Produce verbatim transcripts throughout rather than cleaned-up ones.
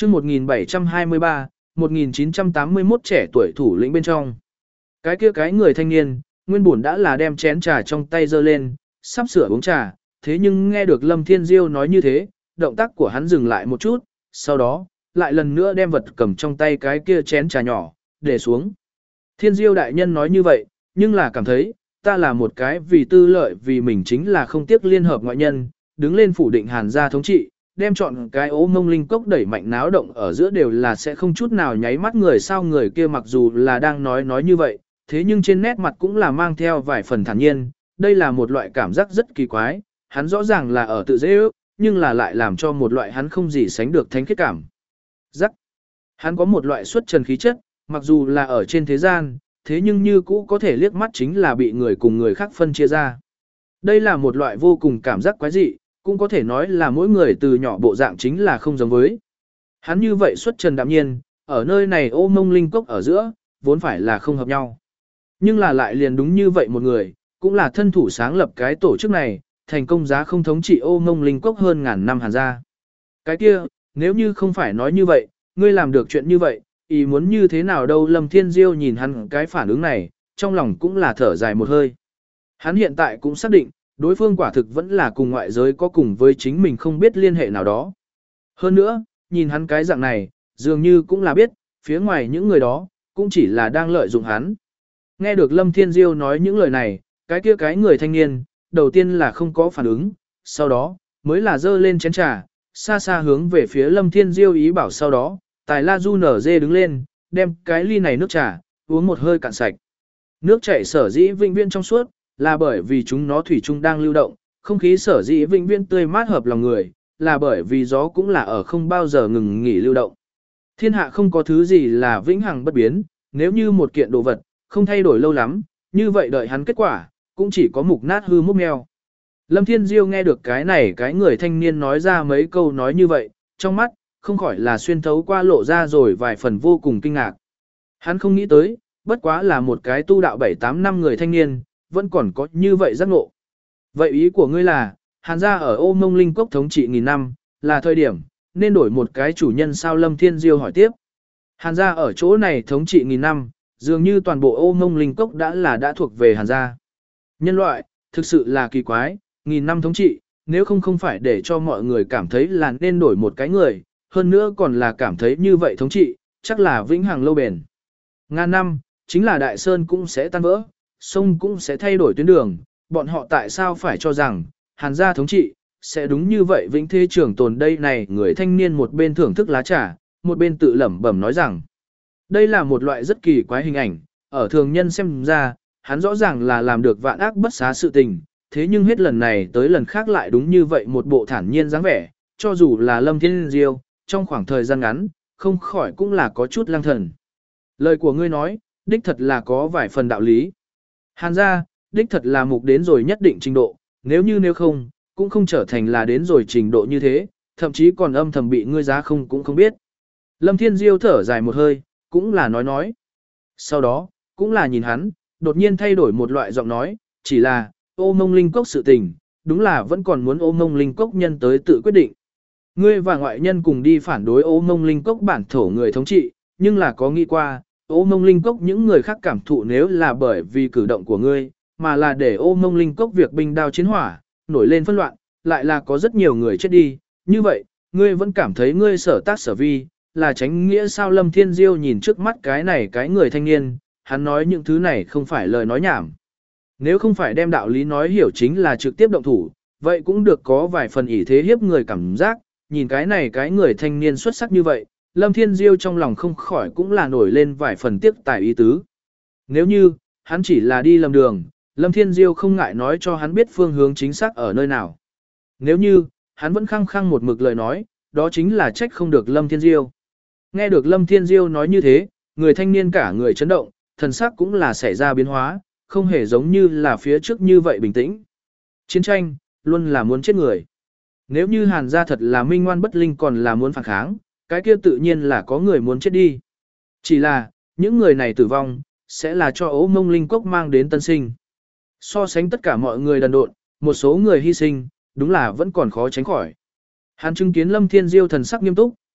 chương một nghìn bảy trăm hai mươi ba, một nghìn chín trăm tám mươi mốt trẻ tuổi thủ lĩnh bên trong. Cái kia cái người thanh niên, nguyên bổn đã là đem chén trà trong tay giơ lên, sắp sửa uống trà, thế nhưng nghe được Lâm Thiên Diêu nói như thế, động tác của hắn dừng lại một chút, sau đó, lại lần nữa đem vật cầm trong tay cái kia chén trà nhỏ, để xuống. Thiên Diêu đại nhân nói như vậy, nhưng là cảm thấy, ta là một cái vì tư lợi vì mình chính là không tiếc liên hợp ngoại nhân, đứng lên phủ định Hàn gia thống trị, đem chọn cái ố mông linh cốc đẩy mạnh náo động ở giữa đều là sẽ không chút nào nháy mắt người sao người kia mặc dù là đang nói nói như vậy, thế nhưng trên nét mặt cũng là mang theo vài phần thản nhiên, đây là một loại cảm giác rất kỳ quái, hắn rõ ràng là ở tự dễ ước, nhưng là lại làm cho một loại hắn không gì sánh được thánh khiết cảm. Giác. Hắn có một loại xuất trần khí chất, mặc dù là ở trên thế gian, thế nhưng như cũ có thể liếc mắt chính là bị người cùng người khác phân chia ra. Đây là một loại vô cùng cảm giác quái dị, cũng có thể nói là mỗi người từ nhỏ bộ dạng chính là không giống với. Hắn như vậy xuất trần đạm nhiên, ở nơi này ô mông linh cốc ở giữa, vốn phải là không hợp nhau. Nhưng là lại liền đúng như vậy một người, cũng là thân thủ sáng lập cái tổ chức này, thành công giá không thống trị ô mông linh cốc hơn ngàn năm Hàn gia. Cái kia, nếu như không phải nói như vậy, ngươi làm được chuyện như vậy, ý muốn như thế nào đâu. Lâm Thiên Diêu nhìn hắn cái phản ứng này, trong lòng cũng là thở dài một hơi. Hắn hiện tại cũng xác định, đối phương quả thực vẫn là cùng ngoại giới có cùng với chính mình không biết liên hệ nào đó. Hơn nữa, nhìn hắn cái dạng này, dường như cũng là biết, phía ngoài những người đó, cũng chỉ là đang lợi dụng hắn. Nghe được Lâm Thiên Diêu nói những lời này, cái kia cái người thanh niên, đầu tiên là không có phản ứng, sau đó, mới là dơ lên chén trà, xa xa hướng về phía Lâm Thiên Diêu ý bảo sau đó, Tài La Du nở dê đứng lên, đem cái ly này nước trà, uống một hơi cạn sạch. Nước chảy sở dĩ vĩnh viễn trong suốt, là bởi vì chúng nó thủy chung đang lưu động, không khí sở dĩ vĩnh viễn tươi mát hợp lòng người, là bởi vì gió cũng là ở không bao giờ ngừng nghỉ lưu động. Thiên hạ không có thứ gì là vĩnh hằng bất biến, nếu như một kiện đồ vật, không thay đổi lâu lắm, như vậy đợi hắn kết quả, cũng chỉ có mục nát hư mốc meo. Lâm Thiên Diêu nghe được cái này cái người thanh niên nói ra mấy câu nói như vậy, trong mắt, không khỏi là xuyên thấu qua lộ ra rồi vài phần vô cùng kinh ngạc. Hắn không nghĩ tới, bất quá là một cái tu đạo bảy tám năm người thanh niên, vẫn còn có như vậy giác ngộ. Vậy ý của ngươi là, Hàn gia ở ô mông linh cốc thống trị nghìn năm, là thời điểm, nên đổi một cái chủ nhân sao? Lâm Thiên Diêu hỏi tiếp. Hàn gia ở chỗ này thống trị nghìn năm, dường như toàn bộ ô mông linh cốc đã là đã thuộc về Hàn gia. Nhân loại, thực sự là kỳ quái, nghìn năm thống trị, nếu không không phải để cho mọi người cảm thấy là nên đổi một cái người, hơn nữa còn là cảm thấy như vậy thống trị, chắc là vĩnh hằng lâu bền. Ngàn năm, chính là đại sơn cũng sẽ tan vỡ, sông cũng sẽ thay đổi tuyến đường, bọn họ tại sao phải cho rằng, Hàn gia thống trị, sẽ đúng như vậy vĩnh thế trường tồn đây này. Người thanh niên một bên thưởng thức lá trà, một bên tự lẩm bẩm nói rằng, đây là một loại rất kỳ quái hình ảnh, ở thường nhân xem ra, hắn rõ ràng là làm được vạn ác bất xá sự tình, thế nhưng hết lần này tới lần khác lại đúng như vậy một bộ thản nhiên dáng vẻ, cho dù là Lâm Thiên Diêu, trong khoảng thời gian ngắn, không khỏi cũng là có chút lang thần. Lời của ngươi nói, đích thật là có vài phần đạo lý. Hàn gia, đích thật là mục đến rồi nhất định trình độ, nếu như nếu không, cũng không trở thành là đến rồi trình độ như thế, thậm chí còn âm thầm bị ngươi giá không cũng không biết. Lâm Thiên Diêu thở dài một hơi, cũng là nói nói. Sau đó, cũng là nhìn hắn, đột nhiên thay đổi một loại giọng nói, chỉ là, ô mông linh cốc sự tình, đúng là vẫn còn muốn ô mông linh cốc nhân tới tự quyết định. Ngươi và ngoại nhân cùng đi phản đối ô mông linh cốc bản thổ người thống trị, nhưng là có nghĩ qua, ô mông linh cốc những người khác cảm thụ nếu là bởi vì cử động của ngươi, mà là để ô mông linh cốc việc binh đao chiến hỏa, nổi lên phân loạn, lại là có rất nhiều người chết đi, như vậy, ngươi vẫn cảm thấy ngươi sở tác sở vi, là tránh nghĩa sao? Lâm Thiên Diêu nhìn trước mắt cái này cái người thanh niên, hắn nói những thứ này không phải lời nói nhảm. Nếu không phải đem đạo lý nói hiểu chính là trực tiếp động thủ, vậy cũng được có vài phần ỷ thế hiếp người cảm giác, nhìn cái này cái người thanh niên xuất sắc như vậy, Lâm Thiên Diêu trong lòng không khỏi cũng là nổi lên vài phần tiếc tài ý tứ. Nếu như, hắn chỉ là đi lầm đường, Lâm Thiên Diêu không ngại nói cho hắn biết phương hướng chính xác ở nơi nào. Nếu như, hắn vẫn khăng khăng một mực lời nói, đó chính là trách không được Lâm Thiên Diêu. Nghe được Lâm Thiên Diêu nói như thế, người thanh niên cả người chấn động, thần sắc cũng là xảy ra biến hóa, không hề giống như là phía trước như vậy bình tĩnh. Chiến tranh, luôn là muốn chết người. Nếu như Hàn gia thật là minh ngoan bất linh còn là muốn phản kháng, cái kia tự nhiên là có người muốn chết đi. Chỉ là, những người này tử vong, sẽ là cho ố mông linh cốc mang đến tân sinh. So sánh tất cả mọi người đần độn, một số người hy sinh, đúng là vẫn còn khó tránh khỏi. Hắn chứng kiến Lâm Thiên Diêu thần sắc nghiêm túc,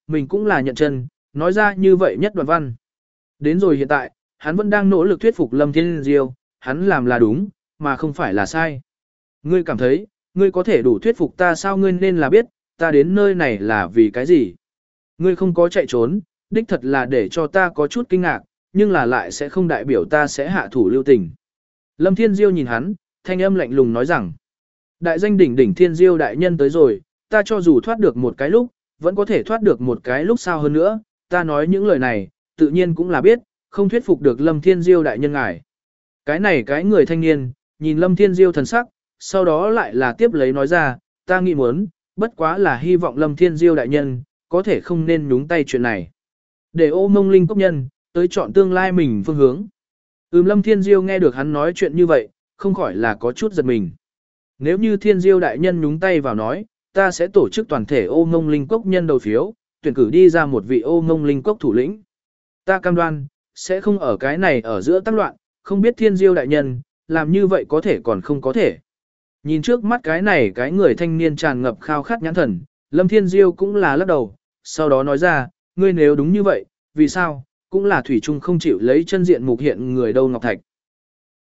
mình cũng là nhận chân, nói ra như vậy nhất đoạn văn. Đến rồi hiện tại, hắn vẫn đang nỗ lực thuyết phục Lâm Thiên Diêu, hắn làm là đúng, mà không phải là sai. Ngươi cảm thấy, ngươi có thể đủ thuyết phục ta sao? Ngươi nên là biết, ta đến nơi này là vì cái gì. Ngươi không có chạy trốn, đích thật là để cho ta có chút kinh ngạc, nhưng là lại sẽ không đại biểu ta sẽ hạ thủ lưu tình. Lâm Thiên Diêu nhìn hắn, thanh âm lạnh lùng nói rằng, đại danh đỉnh đỉnh Thiên Diêu đại nhân tới rồi, ta cho dù thoát được một cái lúc, vẫn có thể thoát được một cái lúc sao hơn nữa, ta nói những lời này, tự nhiên cũng là biết, không thuyết phục được Lâm Thiên Diêu đại nhân ngài. Cái này cái người thanh niên, nhìn Lâm Thiên Diêu thần sắc, sau đó lại là tiếp lấy nói ra, ta nghĩ muốn, bất quá là hy vọng Lâm Thiên Diêu đại nhân, có thể không nên nhúng tay chuyện này. Để ô mông linh cốc nhân, tới chọn tương lai mình phương hướng. Ừm Lâm Thiên Diêu nghe được hắn nói chuyện như vậy, không khỏi là có chút giật mình. Nếu như Thiên Diêu đại nhân nhúng tay vào nói, ta sẽ tổ chức toàn thể ô mông linh cốc nhân đầu phiếu, tuyển cử đi ra một vị ô mông linh cốc thủ lĩnh. Ta cam đoan, sẽ không ở cái này ở giữa tác loạn, không biết Thiên Diêu đại nhân, làm như vậy có thể còn không có thể. Nhìn trước mắt cái này cái người thanh niên tràn ngập khao khát nhãn thần, Lâm Thiên Diêu cũng là lắc đầu, sau đó nói ra, ngươi nếu đúng như vậy, vì sao, cũng là thủy chung không chịu lấy chân diện mục hiện người đâu Ngọc Thạch.